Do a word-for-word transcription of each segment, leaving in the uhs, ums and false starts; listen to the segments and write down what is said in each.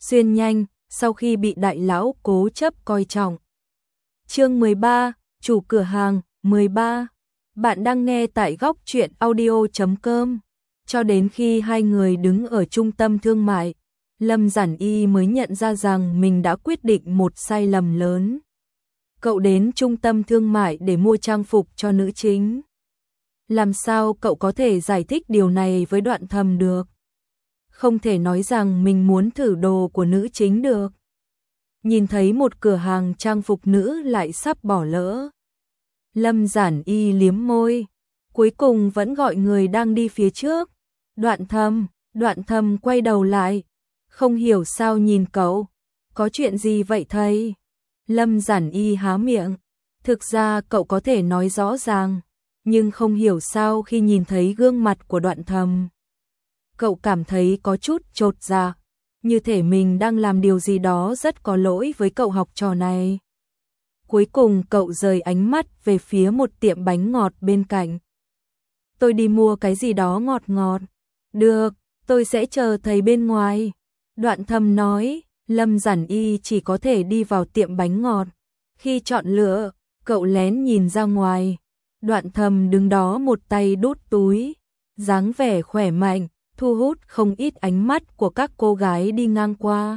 xuyên nhanh, sau khi bị đại lão cố chấp coi trọng. Chương mười ba, chủ cửa hàng, mười ba. Bạn đang nghe tại góc truyện audio chấm com. Cho đến khi hai người đứng ở trung tâm thương mại, Lâm Giản Y mới nhận ra rằng mình đã quyết định một sai lầm lớn. Cậu đến trung tâm thương mại để mua trang phục cho nữ chính. Làm sao cậu có thể giải thích điều này với Đoạn Thầm được? Không thể nói rằng mình muốn thử đồ của nữ chính được. Nhìn thấy một cửa hàng trang phục nữ lại sắp bỏ lỡ. Lâm Giản Y liếm môi, cuối cùng vẫn gọi người đang đi phía trước. Đoạn Thầm, Đoạn Thầm quay đầu lại, không hiểu sao nhìn cậu. Có chuyện gì vậy thầy? Lâm Giản Y há miệng, thực ra cậu có thể nói rõ ràng, nhưng không hiểu sao khi nhìn thấy gương mặt của Đoạn Thầm, cậu cảm thấy có chút chột dạ, như thể mình đang làm điều gì đó rất có lỗi với cậu học trò này. Cuối cùng cậu rời ánh mắt về phía một tiệm bánh ngọt bên cạnh. Tôi đi mua cái gì đó ngọt ngọt. Được, tôi sẽ chờ thầy bên ngoài. Đoạn Thầm nói. Lâm Giản Y chỉ có thể đi vào tiệm bánh ngọt. Khi chọn lựa, cậu lén nhìn ra ngoài. Đoạn Thầm đứng đó một tay đút túi, dáng vẻ khỏe mạnh, thu hút không ít ánh mắt của các cô gái đi ngang qua.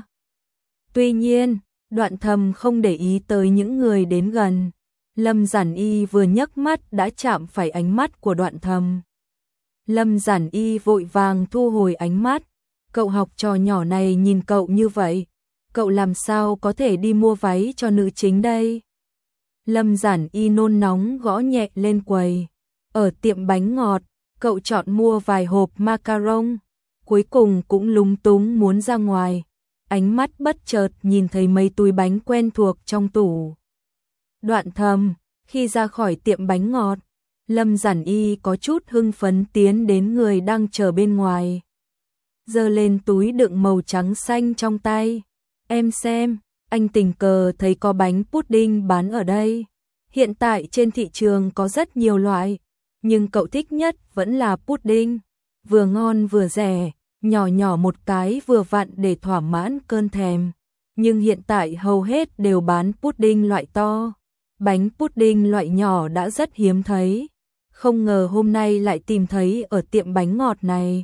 Tuy nhiên, Đoạn Thầm không để ý tới những người đến gần. Lâm Giản Y vừa nhấc mắt đã chạm phải ánh mắt của Đoạn Thầm. Lâm Giản Y vội vàng thu hồi ánh mắt. Cậu học trò nhỏ này nhìn cậu như vậy, cậu làm sao có thể đi mua váy cho nữ chính đây? Lâm Giản Y nôn nóng gõ nhẹ lên quầy. Ở tiệm bánh ngọt, cậu chọn mua vài hộp macaron, cuối cùng cũng lúng túng muốn ra ngoài. Ánh mắt bất chợt nhìn thấy mấy túi bánh quen thuộc trong tủ. Đoạn Thầm, khi ra khỏi tiệm bánh ngọt, Lâm Giản Y có chút hưng phấn tiến đến người đang chờ bên ngoài. Giơ lên túi đựng màu trắng xanh trong tay. Em xem, anh tình cờ thấy có bánh pudding bán ở đây. Hiện tại trên thị trường có rất nhiều loại, nhưng cậu thích nhất vẫn là pudding. Vừa ngon vừa rẻ, nhỏ nhỏ một cái vừa vặn để thỏa mãn cơn thèm. Nhưng hiện tại hầu hết đều bán pudding loại to. Bánh pudding loại nhỏ đã rất hiếm thấy. Không ngờ hôm nay lại tìm thấy ở tiệm bánh ngọt này.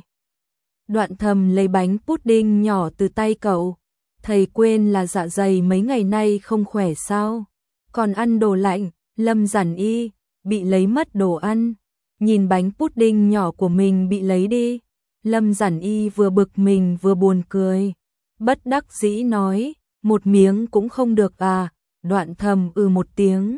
Đoạn Thầm lấy bánh pudding nhỏ từ tay cậu. Thầy quên là dạ dày mấy ngày nay không khỏe sao? Còn ăn đồ lạnh. Lâm Giản Y bị lấy mất đồ ăn. Nhìn bánh pudding nhỏ của mình bị lấy đi. Lâm Giản Y vừa bực mình vừa buồn cười. Bất đắc dĩ nói, một miếng cũng không được à? Đoạn Thầm ừ một tiếng.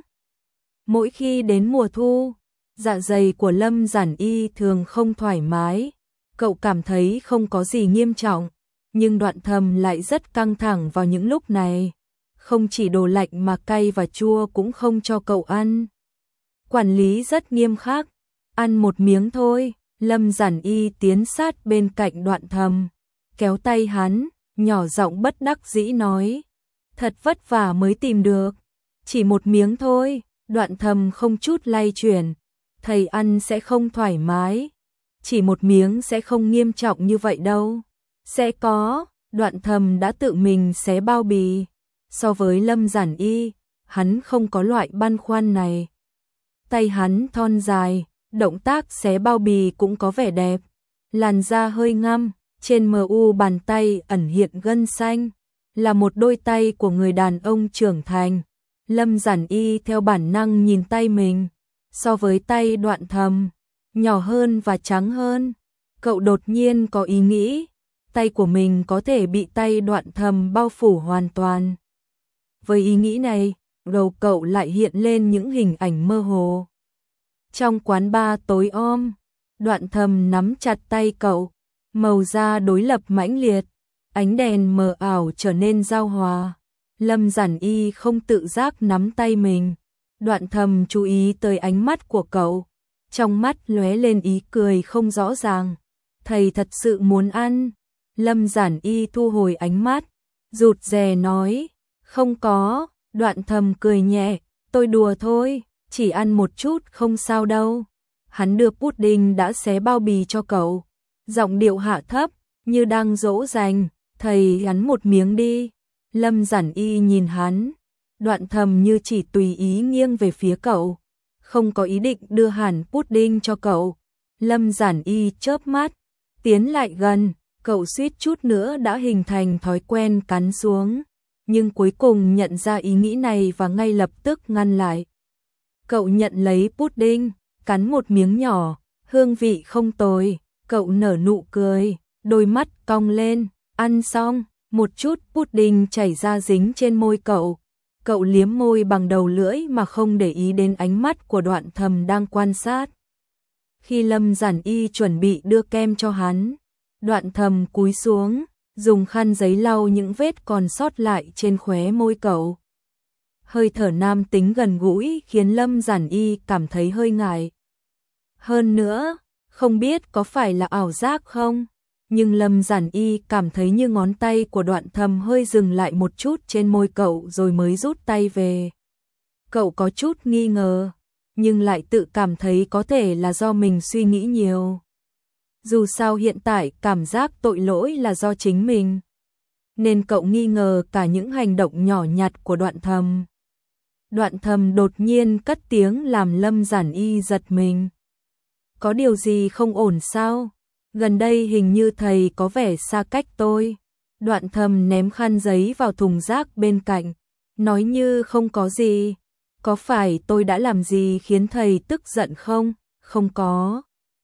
Mỗi khi đến mùa thu, dạ dày của Lâm Giản Y thường không thoải mái. Cậu cảm thấy không có gì nghiêm trọng, nhưng Đoạn Thầm lại rất căng thẳng vào những lúc này. Không chỉ đồ lạnh mà cay và chua cũng không cho cậu ăn. Quản lý rất nghiêm khắc, ăn một miếng thôi. Lâm Giản Y tiến sát bên cạnh Đoạn Thầm, kéo tay hắn, nhỏ giọng bất đắc dĩ nói. Thật vất vả mới tìm được, chỉ một miếng thôi. Đoạn Thầm không chút lay chuyển, thầy ăn sẽ không thoải mái. Chỉ một miếng sẽ không nghiêm trọng như vậy đâu. Sẽ có. Đoạn Thầm đã tự mình xé bao bì. So với Lâm Giản Y, hắn không có loại băn khoăn này. Tay hắn thon dài, động tác xé bao bì cũng có vẻ đẹp. Làn da hơi ngăm, trên mờ u bàn tay ẩn hiện gân xanh, là một đôi tay của người đàn ông trưởng thành. Lâm Giản Y theo bản năng nhìn tay mình, so với tay Đoạn Thầm, nhỏ hơn và trắng hơn. Cậu đột nhiên có ý nghĩ, tay của mình có thể bị tay Đoạn Thầm bao phủ hoàn toàn. Với ý nghĩ này, đầu cậu lại hiện lên những hình ảnh mơ hồ. Trong quán bar tối om, Đoạn Thầm nắm chặt tay cậu, màu da đối lập mãnh liệt, ánh đèn mờ ảo trở nên giao hòa. Lâm Giản Y không tự giác nắm tay mình. Đoạn Thầm chú ý tới ánh mắt của cậu, trong mắt lóe lên ý cười không rõ ràng. Thầy thật sự muốn ăn. Lâm Giản Y thu hồi ánh mắt, rụt rè nói, không có. Đoạn Thầm cười nhẹ, tôi đùa thôi, chỉ ăn một chút không sao đâu. Hắn đưa pudding đã xé bao bì cho cậu, giọng điệu hạ thấp, như đang dỗ dành, Thầy hắn một miếng đi. Lâm Giản Y nhìn hắn, Đoạn Thầm như chỉ tùy ý nghiêng về phía cậu, không có ý định đưa hẳn pudding cho cậu. Lâm Giản Y chớp mắt, tiến lại gần, cậu suýt chút nữa đã hình thành thói quen cắn xuống, nhưng cuối cùng nhận ra ý nghĩ này và ngay lập tức ngăn lại. Cậu nhận lấy pudding, cắn một miếng nhỏ, hương vị không tồi, cậu nở nụ cười, đôi mắt cong lên, ăn xong, một chút pudding chảy ra dính trên môi cậu. Cậu liếm môi bằng đầu lưỡi mà không để ý đến ánh mắt của Đoạn Thầm đang quan sát. Khi Lâm Giản Y chuẩn bị đưa kem cho hắn, Đoạn Thầm cúi xuống, dùng khăn giấy lau những vết còn sót lại trên khóe môi cậu. Hơi thở nam tính gần gũi khiến Lâm Giản Y cảm thấy hơi ngại. Hơn nữa, không biết có phải là ảo giác không, nhưng Lâm Giản Y cảm thấy như ngón tay của Đoạn Thầm hơi dừng lại một chút trên môi cậu rồi mới rút tay về. Cậu có chút nghi ngờ, nhưng lại tự cảm thấy có thể là do mình suy nghĩ nhiều. Dù sao hiện tại cảm giác tội lỗi là do chính mình, nên cậu nghi ngờ cả những hành động nhỏ nhặt của Đoạn Thầm. Đoạn Thầm đột nhiên cất tiếng làm Lâm Giản Y giật mình. Có điều gì không ổn sao? Gần đây hình như thầy có vẻ xa cách tôi. Đoạn Thầm ném khăn giấy vào thùng rác bên cạnh, nói như không có gì. Có phải tôi đã làm gì khiến thầy tức giận không? Không có.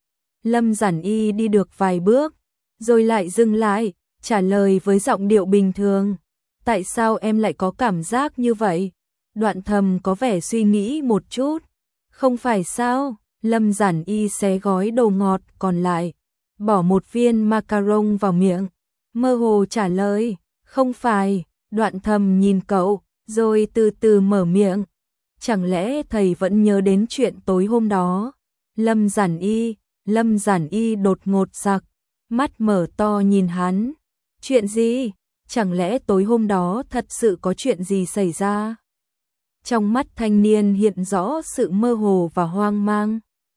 Lâm Giản Y đi được vài bước, rồi lại dừng lại, trả lời với giọng điệu bình thường. Tại sao em lại có cảm giác như vậy? Đoạn Thầm có vẻ suy nghĩ một chút. Không phải sao? Lâm Giản Y xé gói đồ ngọt còn lại, bỏ một viên macaron vào miệng, mơ hồ trả lời. Không phải. Đoạn Thầm nhìn cậu, rồi từ từ mở miệng. Chẳng lẽ thầy vẫn nhớ đến chuyện tối hôm đó? Lâm Giản Y, Lâm Giản Y đột ngột giặc, mắt mở to nhìn hắn. Chuyện gì? Chẳng lẽ tối hôm đó thật sự có chuyện gì xảy ra? Trong mắt thanh niên hiện rõ sự mơ hồ và hoang mang.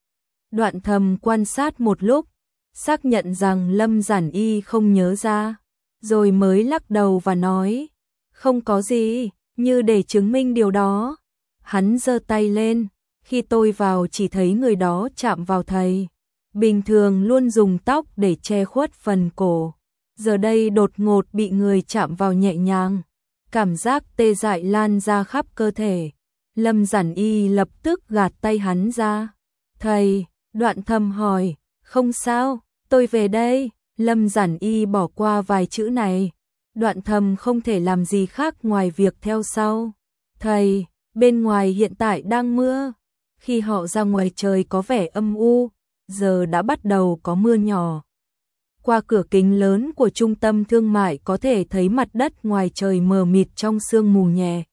Đoạn Thầm quan sát một lúc, xác nhận rằng Lâm Giản Y không nhớ ra, rồi mới lắc đầu và nói, không có gì, như để chứng minh điều đó. Hắn giơ tay lên, khi tôi vào chỉ thấy người đó chạm vào thầy. Bình thường luôn dùng tóc để che khuất phần cổ, giờ đây đột ngột bị người chạm vào nhẹ nhàng, cảm giác tê dại lan ra khắp cơ thể. Lâm Giản Y lập tức gạt tay hắn ra. Thầy, Đoạn Thầm hỏi, không sao, tôi về đây. Lâm Giản Y bỏ qua vài chữ này. Đoạn Thầm không thể làm gì khác ngoài việc theo sau. Thầy, bên ngoài hiện tại đang mưa. Khi họ ra ngoài trời có vẻ âm u, giờ đã bắt đầu có mưa nhỏ. Qua cửa kính lớn của trung tâm thương mại có thể thấy mặt đất ngoài trời mờ mịt trong sương mù nhẹ.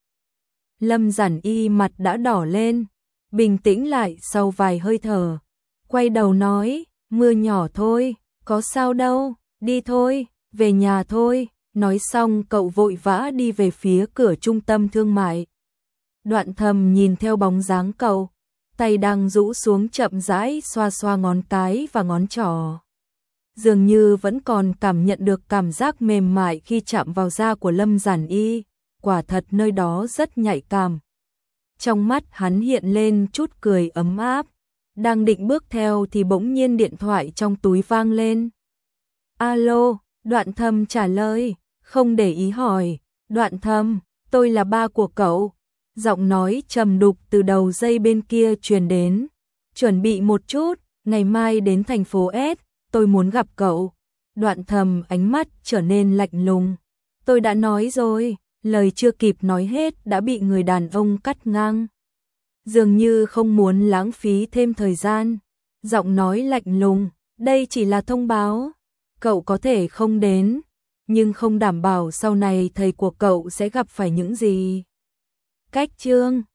Lâm Giản Y mặt đã đỏ lên, bình tĩnh lại sau vài hơi thở, quay đầu nói, mưa nhỏ thôi, có sao đâu, đi thôi, về nhà thôi. Nói xong cậu vội vã đi về phía cửa trung tâm thương mại. Đoạn Thầm nhìn theo bóng dáng cậu, tay đang rũ xuống chậm rãi xoa xoa ngón cái và ngón trỏ. Dường như vẫn còn cảm nhận được cảm giác mềm mại khi chạm vào da của Lâm Giản Y, quả thật nơi đó rất nhạy cảm. Trong mắt hắn hiện lên chút cười ấm áp, đang định bước theo thì bỗng nhiên điện thoại trong túi vang lên. Alo, Đoạn Thầm trả lời, không để ý hỏi, Đoạn Thầm, tôi là ba của cậu. Giọng nói trầm đục từ đầu dây bên kia truyền đến. Chuẩn bị một chút, ngày mai đến thành phố S, tôi muốn gặp cậu. Đoạn Thầm ánh mắt trở nên lạnh lùng. Tôi đã nói rồi, lời chưa kịp nói hết đã bị người đàn ông cắt ngang. Dường như không muốn lãng phí thêm thời gian. Giọng nói lạnh lùng, đây chỉ là thông báo. Cậu có thể không đến, nhưng không đảm bảo sau này thầy của cậu sẽ gặp phải những gì. Cách chương